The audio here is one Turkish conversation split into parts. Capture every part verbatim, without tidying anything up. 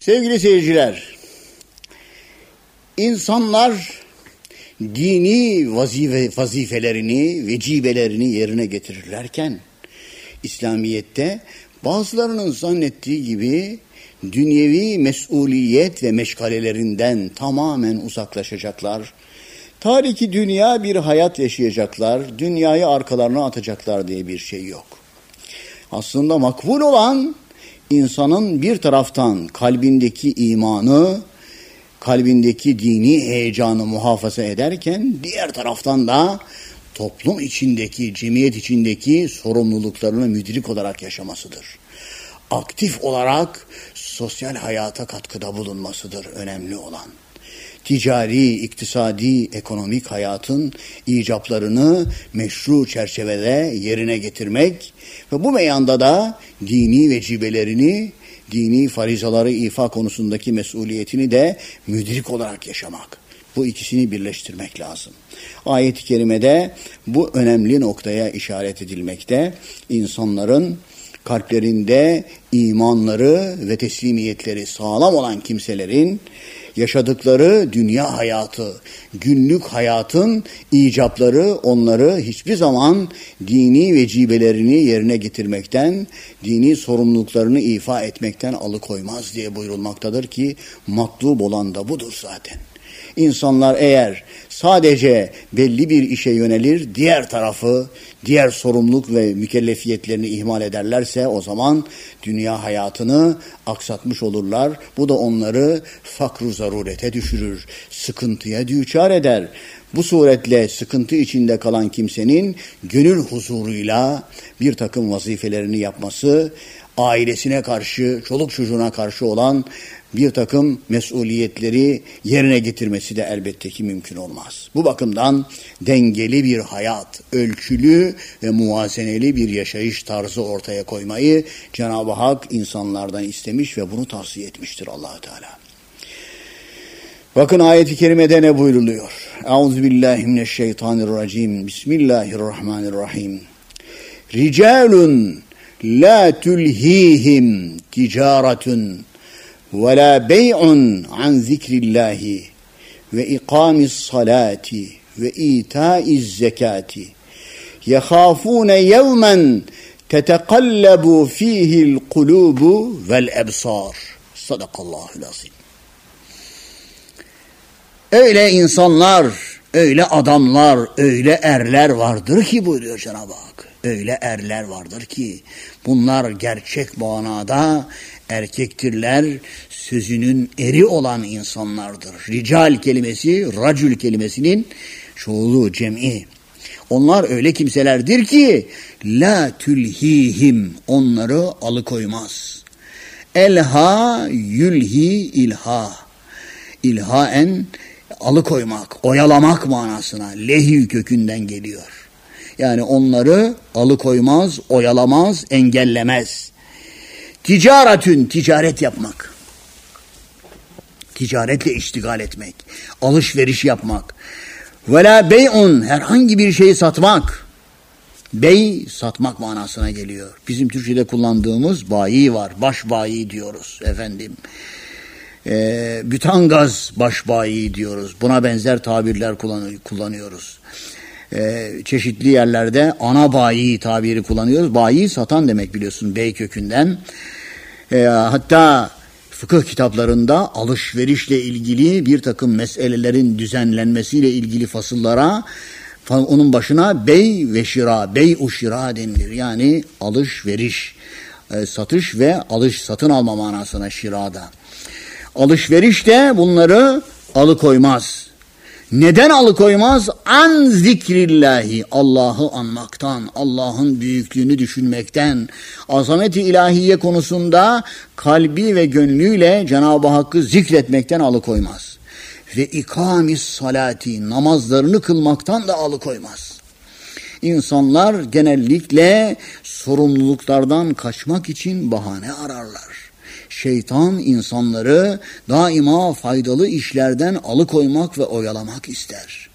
Sevgili seyirciler, insanlar dini vazife, vazifelerini, vecibelerini yerine getirirlerken, İslamiyet'te bazılarının zannettiği gibi dünyevi mesuliyet ve meşgalelerinden tamamen uzaklaşacaklar. Tariki dünya bir hayat yaşayacaklar, dünyayı arkalarına atacaklar diye bir şey yok. Aslında makbul olan insanın bir taraftan kalbindeki imanı, kalbindeki dini heyecanı muhafaza ederken diğer taraftan da toplum içindeki, cemiyet içindeki sorumluluklarını müdrik olarak yaşamasıdır. Aktif olarak sosyal hayata katkıda bulunmasıdır önemli olan. Ticari, iktisadi, ekonomik hayatın icaplarını meşru çerçevede yerine getirmek ve bu meyanda da dini vecibelerini, dini farizaları ifa konusundaki mesuliyetini de müdrik olarak yaşamak. Bu ikisini birleştirmek lazım. Ayet-i kerimede bu önemli noktaya işaret edilmekte. İnsanların kalplerinde imanları ve teslimiyetleri sağlam olan kimselerin yaşadıkları dünya hayatı, günlük hayatın icapları onları hiçbir zaman dini vecibelerini yerine getirmekten, dini sorumluluklarını ifa etmekten alıkoymaz diye buyurulmaktadır ki matlub olan da budur zaten. İnsanlar eğer sadece belli bir işe yönelir, diğer tarafı, diğer sorumluluk ve mükellefiyetlerini ihmal ederlerse o zaman dünya hayatını aksatmış olurlar. Bu da onları fakr-ı zarurete düşürür, sıkıntıya düçar eder. Bu suretle sıkıntı içinde kalan kimsenin gönül huzuruyla bir takım vazifelerini yapması, ailesine karşı, çoluk çocuğuna karşı olan bir takım mesuliyetleri yerine getirmesi de elbette ki mümkün olmaz. Bu bakımdan dengeli bir hayat, ölçülü ve muvazeneli bir yaşayış tarzı ortaya koymayı Cenab-ı Hak insanlardan istemiş ve bunu tavsiye etmiştir Allah-u Teala. Bakın ayet-i kerimede ne buyruluyor? Euzubillahimineşşeytanirracim. Bismillahirrahmanirrahim. Ricalun la tulhihim ticaretun ve la bey'un an zikrillahi ve ikamis salati ve itaiz zekati yehafune yevmen tetekallabu fihil kulubu vel ebsar. Sadakallahul azim. Öyle insanlar, öyle adamlar, öyle erler vardır ki buyuruyor Cenab-ı Hak. Öyle erler vardır ki bunlar gerçek manada erkektirler, sözünün eri olan insanlardır. Rical kelimesi, racül kelimesinin çoğulu, cem'i. Onlar öyle kimselerdir ki la tülhihim, onları alıkoymaz. Elha yülhi ilha. İlhaen alıkoymak, oyalamak manasına lehî kökünden geliyor. Yani onları alıkoymaz, oyalamaz, engellemez. Ticaretün, ticaret yapmak. Ticaretle iştigal etmek. Alışveriş yapmak. Ve la bey'un, herhangi bir şeyi satmak. Bey, satmak manasına geliyor. Bizim Türkçe'de kullandığımız bayi var. Baş bayi diyoruz efendim. E, bütangaz baş bayi diyoruz. Buna benzer tabirler kullan- kullanıyoruz. E, çeşitli yerlerde ana bayi tabiri kullanıyoruz. Bayi satan demek biliyorsun bey kökünden. E, hatta fıkıh kitaplarında alışverişle ilgili bir takım meselelerin düzenlenmesiyle ilgili fasıllara onun başına bey ve şira, bey-u şira denilir. Yani alışveriş, e, satış ve alış satın alma manasına şirada. Alışveriş de bunları alıkoymaz. Neden alıkoymaz? An zikrillahi, Allah'ı anmaktan, Allah'ın büyüklüğünü düşünmekten, azamet-i ilahiye konusunda kalbi ve gönlüyle Cenab-ı Hakk'ı zikretmekten alıkoymaz. Ve ikamis salati, namazlarını kılmaktan da alıkoymaz. İnsanlar genellikle sorumluluklardan kaçmak için bahane ararlar. Şeytan insanları daima faydalı işlerden alıkoymak ve oyalamak ister.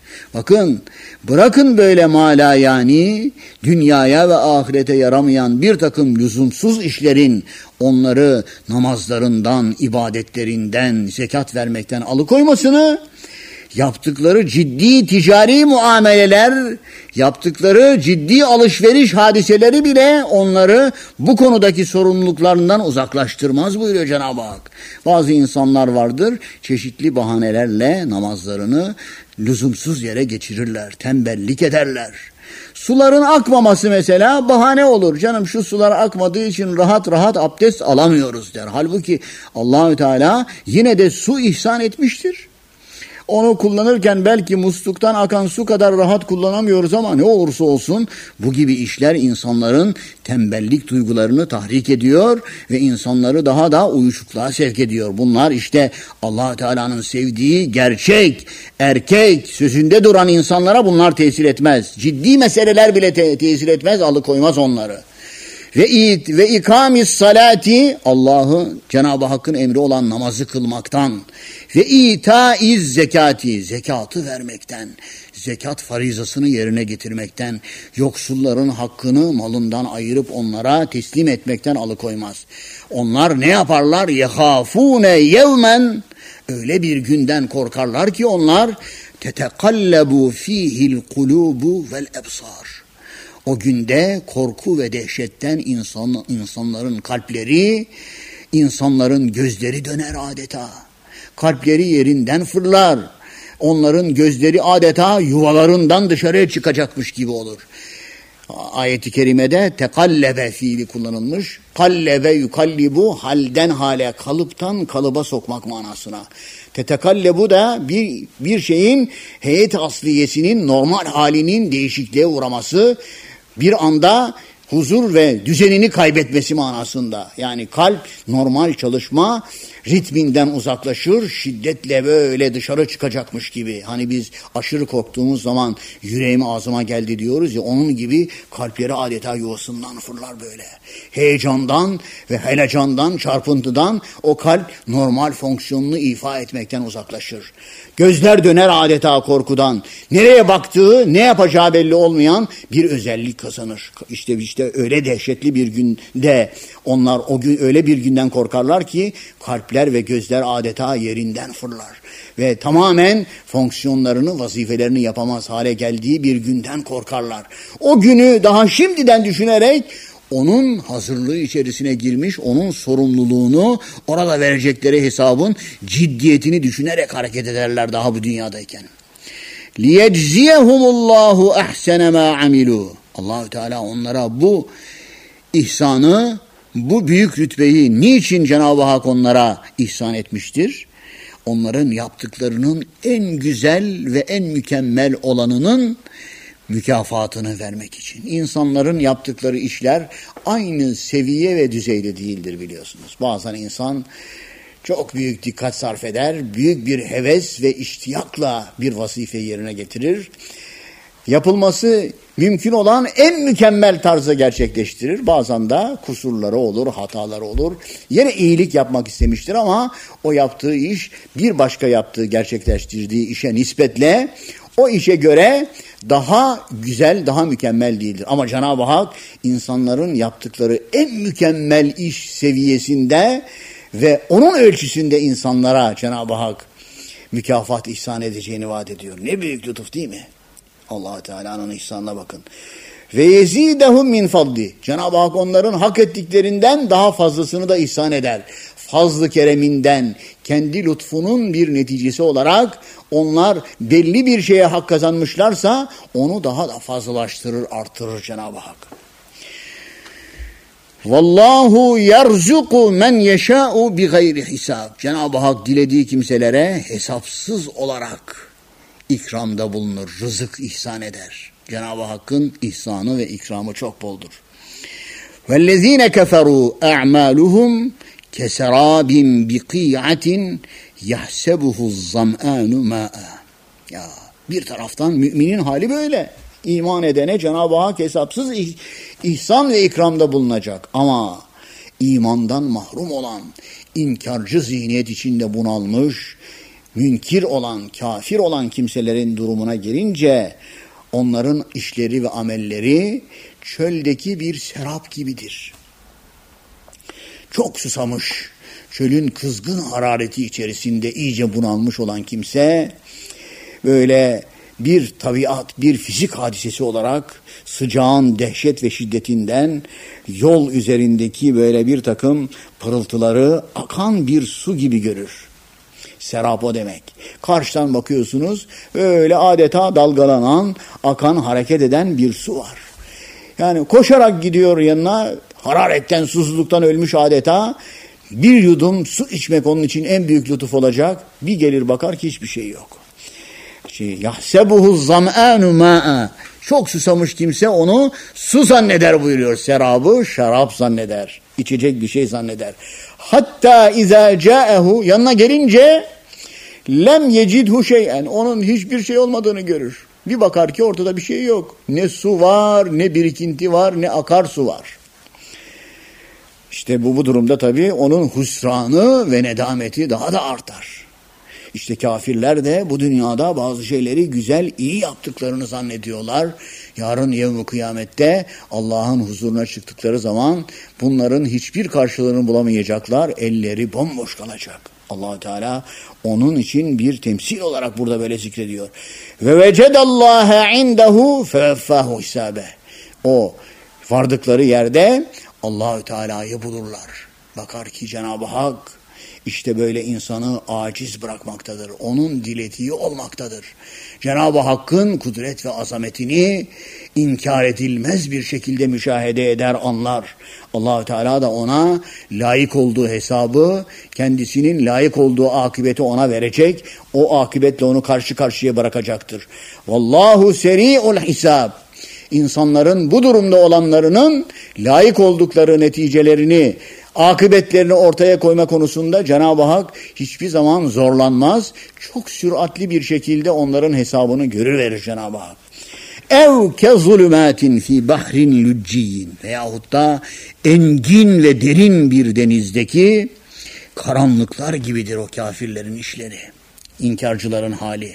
Bakın, bırakın böyle mala yani dünyaya ve ahirete yaramayan bir takım lüzumsuz işlerin onları namazlarından, ibadetlerinden, zekat vermekten alıkoymasını, yaptıkları ciddi ticari muameleler, yaptıkları ciddi alışveriş hadiseleri bile onları bu konudaki sorumluluklarından uzaklaştırmaz buyuruyor Cenab-ı Hak. Bazı insanlar vardır, çeşitli bahanelerle namazlarını lüzumsuz yere geçirirler, tembellik ederler. Suların akmaması mesela bahane olur. Canım şu sular akmadığı için rahat rahat abdest alamıyoruz der. Halbuki Allahü Teala yine de su ihsan etmiştir. Onu kullanırken belki musluktan akan su kadar rahat kullanamıyoruz ama ne olursa olsun bu gibi işler insanların tembellik duygularını tahrik ediyor ve insanları daha da uyuşukluğa sevk ediyor. Bunlar işte Allah Teala'nın sevdiği gerçek, erkek, sözünde duran insanlara bunlar tesir etmez. Ciddi meseleler bile te- tesir etmez, alıkoymaz onları. Ve it ve ikamis salati, Allah'ı, Cenab-ı Hakk'ın emri olan namazı kılmaktan ve itaiz zekati, zekatı vermekten, zekat farizasını yerine getirmekten, yoksulların hakkını malından ayırıp onlara teslim etmekten alıkoymaz. Onlar ne yaparlar? Yehafune yevmen, öyle bir günden korkarlar ki onlar tetekallabu fihil kulubu vel ebsar. O günde korku ve dehşetten insan, insanların kalpleri, insanların gözleri döner adeta. Kalpleri yerinden fırlar. Onların gözleri adeta yuvalarından dışarıya çıkacakmış gibi olur. Ayet-i kerimede tekallebe fiili kullanılmış. Kallebe yukallibu, halden hale, kalıptan kalıba sokmak manasına. Tetekallebu da bir, bir şeyin heyet asliyesinin normal halinin değişikliğe uğraması, bir anda huzur ve düzenini kaybetmesi manasında. Yani kalp normal çalışma ritminden uzaklaşır, şiddetle böyle dışarı çıkacakmış gibi. Hani biz aşırı korktuğumuz zaman yüreğim ağzıma geldi diyoruz ya, onun gibi kalpleri adeta yuvasından fırlar böyle. Heyecandan ve helecandan, çarpıntıdan o kalp normal fonksiyonunu ifa etmekten uzaklaşır. Gözler döner adeta korkudan. Nereye baktığı, ne yapacağı belli olmayan bir özellik kazanır. İşte işte öyle dehşetli bir günde onlar o gün öyle bir günden korkarlar ki kalpler ve gözler adeta yerinden fırlar ve tamamen fonksiyonlarını, vazifelerini yapamaz hale geldiği bir günden korkarlar. O günü daha şimdiden düşünerek onun hazırlığı içerisine girmiş, onun sorumluluğunu, orada verecekleri hesabın ciddiyetini düşünerek hareket ederler daha bu dünyadayken. liyecziyehumullahu ahsene ma amilu. Allahü Teala onlara bu ihsanı, bu büyük rütbeyi niçin Cenab-ı Hak onlara ihsan etmiştir? Onların yaptıklarının en güzel ve en mükemmel olanının mükafatını vermek için. İnsanların yaptıkları işler aynı seviye ve düzeyde değildir biliyorsunuz. Bazen insan çok büyük dikkat sarf eder, büyük bir heves ve iştiyakla bir vazifeyi yerine getirir. Yapılması mümkün olan en mükemmel tarzda gerçekleştirir. Bazen de kusurları olur, hataları olur. Yine iyilik yapmak istemiştir ama o yaptığı iş bir başka yaptığı, gerçekleştirdiği işe nispetle o işe göre daha güzel, daha mükemmel değildir. Ama Cenab-ı Hak insanların yaptıkları en mükemmel iş seviyesinde ve onun ölçüsünde insanlara Cenab-ı Hak mükafat ihsan edeceğini vaat ediyor. Ne büyük lütuf değil mi? Allah Teala'nın ihsanına bakın. Ve yezidehum min fadli. Cenab-ı Hak onların hak ettiklerinden daha fazlasını da ihsan eder. Fazl-ı kereminden, kendi lütfunun bir neticesi olarak onlar belli bir şeye hak kazanmışlarsa onu daha da fazlalaştırır, artırır Cenab-ı Hak. Vallahu yerzuku men yeşâ'u bi gayri hisab. Cenab-ı Hak dilediği kimselere hesapsız olarak ikramda bulunur, rızık ihsan eder. Cenab-ı Hakk'ın ihsanı ve ikramı çok boldur. وَالَّذ۪ينَ كَفَرُوا اَعْمَالُهُمْ كَسَرَابٍ بِقِيعَةٍ يَحْسَبُهُ الظَّمْآنُ مَاءً. Ya bir taraftan müminin hali böyle. İman edene Cenab-ı Hak hesapsız ihsan ve ikramda bulunacak. Ama imandan mahrum olan, inkarcı zihniyet içinde bunalmış, münkir olan, kafir olan kimselerin durumuna gelince onların işleri ve amelleri çöldeki bir serap gibidir. Çok susamış, çölün kızgın harareti içerisinde iyice bunalmış olan kimse böyle bir tabiat, bir fizik hadisesi olarak sıcağın dehşet ve şiddetinden yol üzerindeki böyle bir takım pırıltıları akan bir su gibi görür. Serap o demek. Karşıdan bakıyorsunuz öyle adeta dalgalanan, akan, hareket eden bir su var. Yani koşarak gidiyor yanına, hararetten, susuzluktan ölmüş adeta. Bir yudum su içmek onun için en büyük lütuf olacak. Bir gelir bakar ki hiçbir şey yok. Şey, yahsebuhu zam'anu ma'a. Çok susamış kimse onu su zanneder buyuruyor. Serabı şarap zanneder. İçecek bir şey zanneder. Hatta izâ câehu, yanına gelince lem yecidhu şey'en, onun hiçbir şey olmadığını görür. Bir bakar ki ortada bir şey yok. Ne su var, ne birikinti var, ne akarsu var. İşte bu bu durumda tabii onun husranı ve nedameti daha da artar. İşte kafirler de bu dünyada bazı şeyleri güzel, iyi yaptıklarını zannediyorlar. Yarın yevm-i kıyamette Allah'ın huzuruna çıktıkları zaman bunların hiçbir karşılığını bulamayacaklar. Elleri bomboş kalacak. Allah-u Teala onun için bir temsil olarak burada böyle zikrediyor. Ve vecedallâhe indehu feveffahu hisabe. O vardıkları yerde Allah-u Teala'yı bulurlar. Bakar ki Cenab-ı Hak işte böyle insanı aciz bırakmaktadır. Onun dilediği olmaktadır. Cenab-ı Hakk'ın kudret ve azametini inkar edilmez bir şekilde müşahede eder, anlar. Allah-u Teala da ona layık olduğu hesabı, kendisinin layık olduğu akıbeti ona verecek. O akıbetle onu karşı karşıya bırakacaktır. Vallahu seri'ul hisab. İnsanların bu durumda olanlarının layık oldukları neticelerini, akıbetlerini ortaya koyma konusunda Cenab-ı Hak hiçbir zaman zorlanmaz. Çok süratli bir şekilde onların hesabını görüverir Cenab-ı Hak. Ev ke zulümatin fi bahrin lücciyin, veyahut da engin ve derin bir denizdeki karanlıklar gibidir o kafirlerin işleri, inkarcıların hali.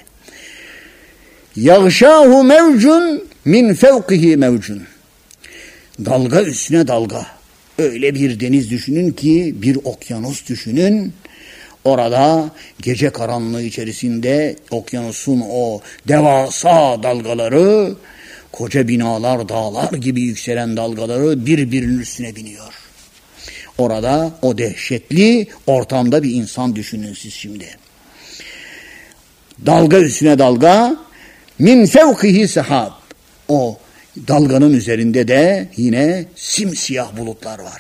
Yağşâhu mevcun min fevkihi mevcun. Dalga üstüne dalga. Öyle bir deniz düşünün ki, bir okyanus düşünün. Orada gece karanlığı içerisinde okyanusun o devasa dalgaları, koca binalar, dağlar gibi yükselen dalgaları birbirinin üstüne biniyor. Orada o dehşetli ortamda bir insan düşünün siz şimdi. Dalga üstüne dalga, min fevkihi sehab. O dalganın üzerinde de yine simsiyah bulutlar var.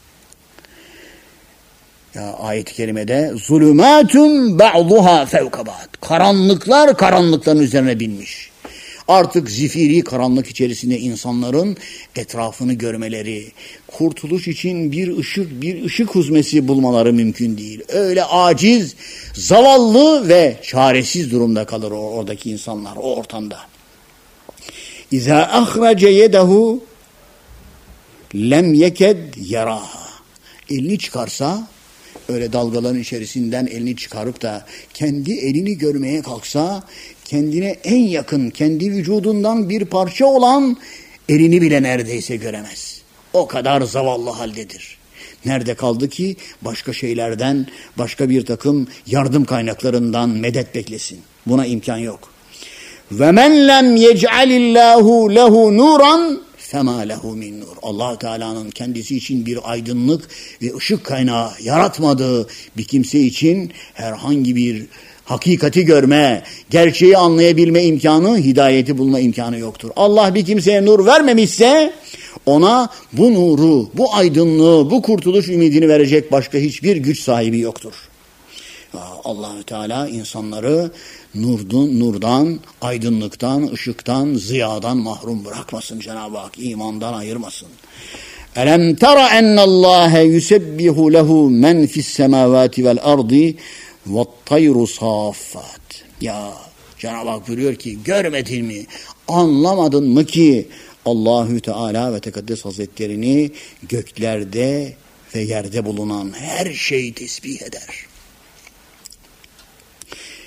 Ya ayet-i kerimede zulümatun ba'duha fevka ba'd. Karanlıklar karanlıkların üzerine binmiş. Artık zifiri karanlık içerisinde insanların etrafını görmeleri, kurtuluş için bir ışık, bir ışık huzmesi bulmaları mümkün değil. Öyle aciz, zavallı ve çaresiz durumda kalır oradaki insanlar o ortamda. İza ahrace yedehu lem yeked yaraha. Elini çıkarsa, öyle dalgaların içerisinden elini çıkarıp da kendi elini görmeye kalksa, kendine en yakın, kendi vücudundan bir parça olan elini bile neredeyse göremez. O kadar zavallı haldedir. Nerede kaldı ki başka şeylerden, başka bir takım yardım kaynaklarından medet beklesin? Buna imkan yok. Ve men lem yec'alillahu lehu nuran fema lehu min nur. Allah Teala'nın kendisi için bir aydınlık ve ışık kaynağı yaratmadığı bir kimse için herhangi bir hakikati görme, gerçeği anlayabilme imkanı, hidayeti bulma imkanı yoktur. Allah bir kimseye nur vermemişse ona bu nuru, bu aydınlığı, bu kurtuluş ümidini verecek başka hiçbir güç sahibi yoktur. Allah-u Teala insanları nurdan, nurdan, aydınlıktan, ışıktan, ziyadan mahrum bırakmasın Cenab-ı Hak. İmandan ayırmasın. Elem tera ennallâhe yusebbihu lehu men fissemâvâti vel ardi ve't-tayru sâffât. Ya Cenab-ı Hak buyuruyor ki, görmedin mi, anlamadın mı ki Allahü Teala ve Tekaddes Hazretlerini göklerde ve yerde bulunan her şey tesbih eder.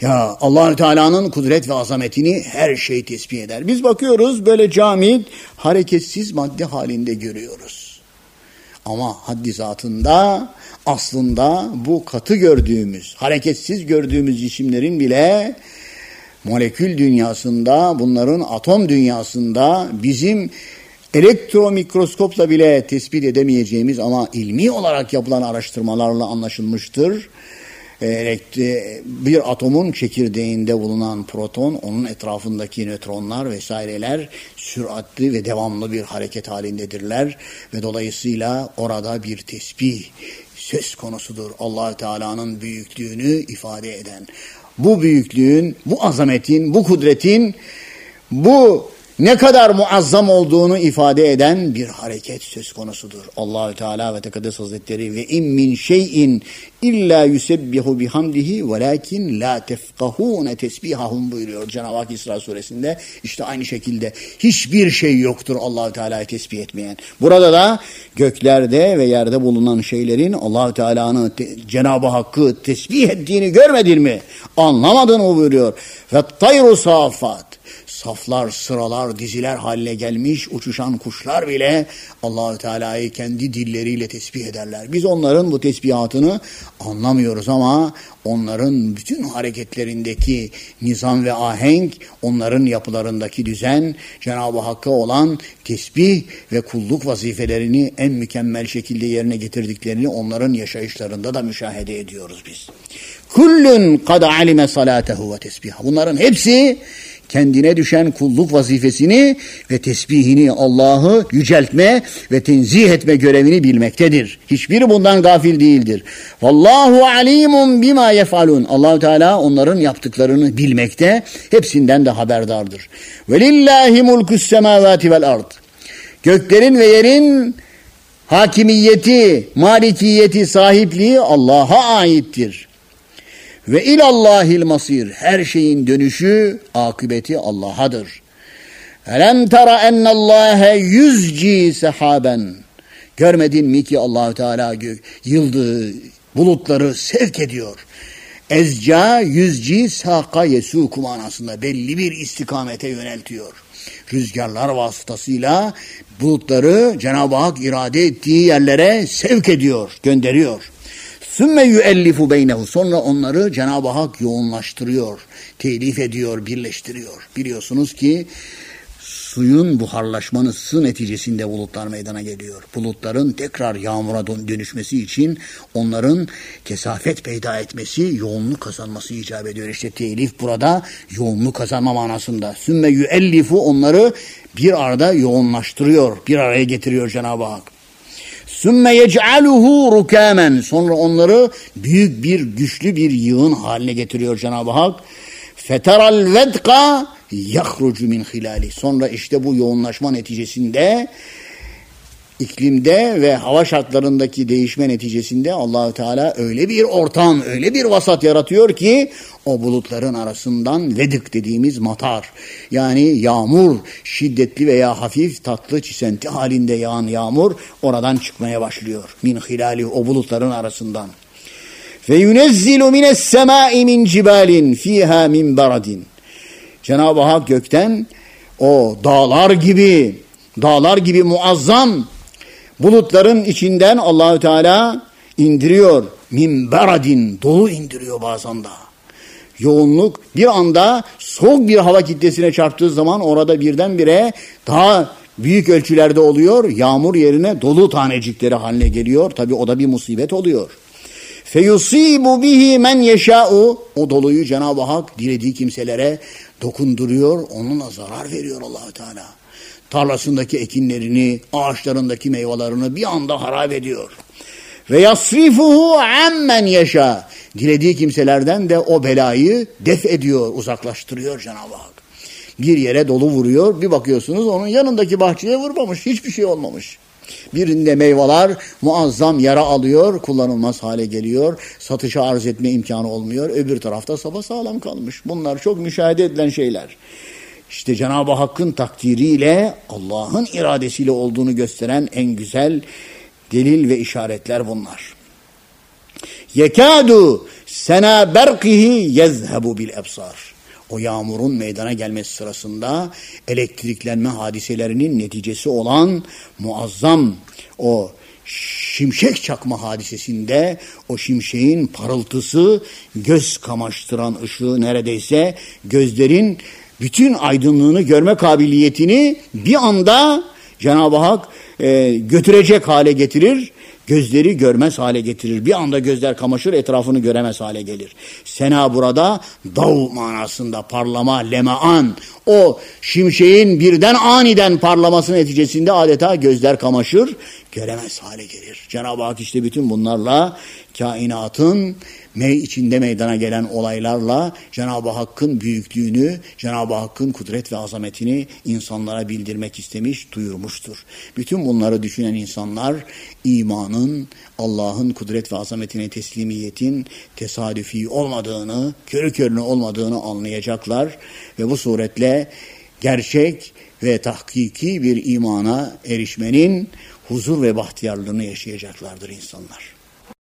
Ya Allah Teala'nın kudret ve azametini her şey tesbih eder. Biz bakıyoruz böyle camit hareketsiz madde halinde görüyoruz. Ama haddi zatında aslında bu katı gördüğümüz, hareketsiz gördüğümüz cisimlerin bile molekül dünyasında, bunların atom dünyasında bizim elektromikroskopla bile tespit edemeyeceğimiz ama ilmi olarak yapılan araştırmalarla anlaşılmıştır. Bir atomun çekirdeğinde bulunan proton, onun etrafındaki nötronlar vesaireler süratli ve devamlı bir hareket halindedirler ve dolayısıyla orada bir tesbih söz konusudur. Allah Teala'nın büyüklüğünü ifade eden. Bu büyüklüğün, bu azametin, bu kudretin, bu ne kadar muazzam olduğunu ifade eden bir hareket söz konusudur. Allahü Teala ve Tekaddes Hazretleri ve in min şeyin illa yusebbihu bihamdihi velakin la tefkahune tesbihahum buyuruyor Cenab-ı Hak İsra suresinde. İşte aynı şekilde hiçbir şey yoktur Allahü Teala'yı tesbih etmeyen. Burada da göklerde ve yerde bulunan şeylerin Allahü Teala'nın Cenab-ı Hakk'ı tesbih ettiğini görmedin mi? Anlamadın mı buyuruyor. Ve tayru safat. Saflar, sıralar, diziler haline gelmiş uçuşan kuşlar bile Allahü Teala'yı kendi dilleriyle tesbih ederler. Biz onların bu tesbihatını anlamıyoruz ama onların bütün hareketlerindeki nizam ve ahenk, onların yapılarındaki düzen, Cenab-ı Hakk'a olan tesbih ve kulluk vazifelerini en mükemmel şekilde yerine getirdiklerini onların yaşayışlarında da müşahede ediyoruz biz. Kullun kad alime salatehu ve tesbiha. Bunların hepsi kendine düşen kulluk vazifesini ve tesbihini, Allah'ı yüceltme ve tenzih etme görevini bilmektedir. Hiçbiri bundan gafil değildir. Vallahu alimun bima yefalun. Allahu Teala onların yaptıklarını bilmekte, hepsinden de haberdardır. Velillahi mulkus semavati vel ard. Göklerin ve yerin hakimiyeti, malikiyeti, sahipliği Allah'a aittir. Ve ilallahil masir. Her şeyin dönüşü, akıbeti Allah'adır. Elem tera ennallâhe yüzci sehaben. Görmedin mi ki Allahü Teala yıldığı bulutları sevk ediyor. Ezca yüzci saka yesuku manasında belli bir istikamete yöneltiyor. Rüzgarlar vasıtasıyla bulutları Cenab-ı Hak irade ettiği yerlere sevk ediyor, gönderiyor. Sümme yüellifu beynehu. Sonra onları Cenab-ı Hak yoğunlaştırıyor, telif ediyor, birleştiriyor. Biliyorsunuz ki suyun buharlaşması neticesinde bulutlar meydana geliyor. Bulutların tekrar yağmura dönüşmesi için onların kesafet peyda etmesi, yoğunluk kazanması icap ediyor. İşte telif burada yoğunluk kazanma manasında. Sümme yüellifu, onları bir arada yoğunlaştırıyor, bir araya getiriyor Cenab-ı Hak. Sümme yec'aluhu rukamen. Sonra onları büyük bir, güçlü bir yığın haline getiriyor Cenab-ı Hak. Feteral vedka yahrucu min hilali. Sonra işte bu yoğunlaşma neticesinde iklimde ve hava şartlarındaki değişme neticesinde Allahü Teala öyle bir ortam, öyle bir vasat yaratıyor ki o bulutların arasından vedik dediğimiz matar, yani yağmur, şiddetli veya hafif tatlı çisenti halinde yağan yağmur oradan çıkmaya başlıyor. Min hilali, o bulutların arasından. Ve yunezzilu mines semai min cibalin fiha min baradin. Cenab-ı Hak gökten o dağlar gibi, dağlar gibi muazzam bulutların içinden Allahü Teala indiriyor. Min baradin, dolu indiriyor bazen de. Yoğunluk bir anda soğuk bir hava kitlesine çarptığı zaman orada birdenbire daha büyük ölçülerde oluyor. Yağmur yerine dolu tanecikleri haline geliyor. Tabii o da bir musibet oluyor. Feyusibu bihi men yeşâ'u. O doluyu Cenab-ı Hak dilediği kimselere dokunduruyor. Onunla zarar veriyor Allahü Teala. Tarlasındaki ekinlerini, ağaçlarındaki meyvelerini bir anda harap ediyor. Ve yasrifuhu ammen yeşâ. Dilediği kimselerden de o belayı def ediyor, uzaklaştırıyor Cenab-ı Hak. Bir yere dolu vuruyor, bir bakıyorsunuz onun yanındaki bahçeye vurmamış, hiçbir şey olmamış. Birinde meyveler muazzam yara alıyor, kullanılmaz hale geliyor, satışa arz etme imkanı olmuyor. Öbür tarafta sapasağlam kalmış. Bunlar çok müşahede edilen şeyler. İşte Cenab-ı Hakk'ın takdiriyle, Allah'ın iradesiyle olduğunu gösteren en güzel delil ve işaretler bunlar. yekadu sena berkihi yezhebu bil ebsar. O yağmurun meydana gelmesi sırasında elektriklenme hadiselerinin neticesi olan muazzam o şimşek çakma hadisesinde o şimşeğin parıltısı, göz kamaştıran ışığı neredeyse gözlerin bütün aydınlığını görme kabiliyetini bir anda Cenab-ı Hak e, götürecek hale getirir. Gözleri görmez hale getirir. Bir anda gözler kamaşır, etrafını göremez hale gelir. Sena burada dav manasında parlama, lemaan. O şimşeğin birden aniden parlaması neticesinde adeta gözler kamaşır, göremez hale gelir. Cenab-ı Hak işte bütün bunlarla kainatın mey içinde meydana gelen olaylarla Cenab-ı Hakk'ın büyüklüğünü, Cenab-ı Hakk'ın kudret ve azametini insanlara bildirmek istemiş, duyurmuştur. Bütün bunları düşünen insanlar imanın, Allah'ın kudret ve azametine teslimiyetin tesadüfi olmadığını, körü körüne olmadığını anlayacaklar ve bu suretle gerçek ve tahkiki bir imana erişmenin huzur ve bahtiyarlığını yaşayacaklardır insanlar.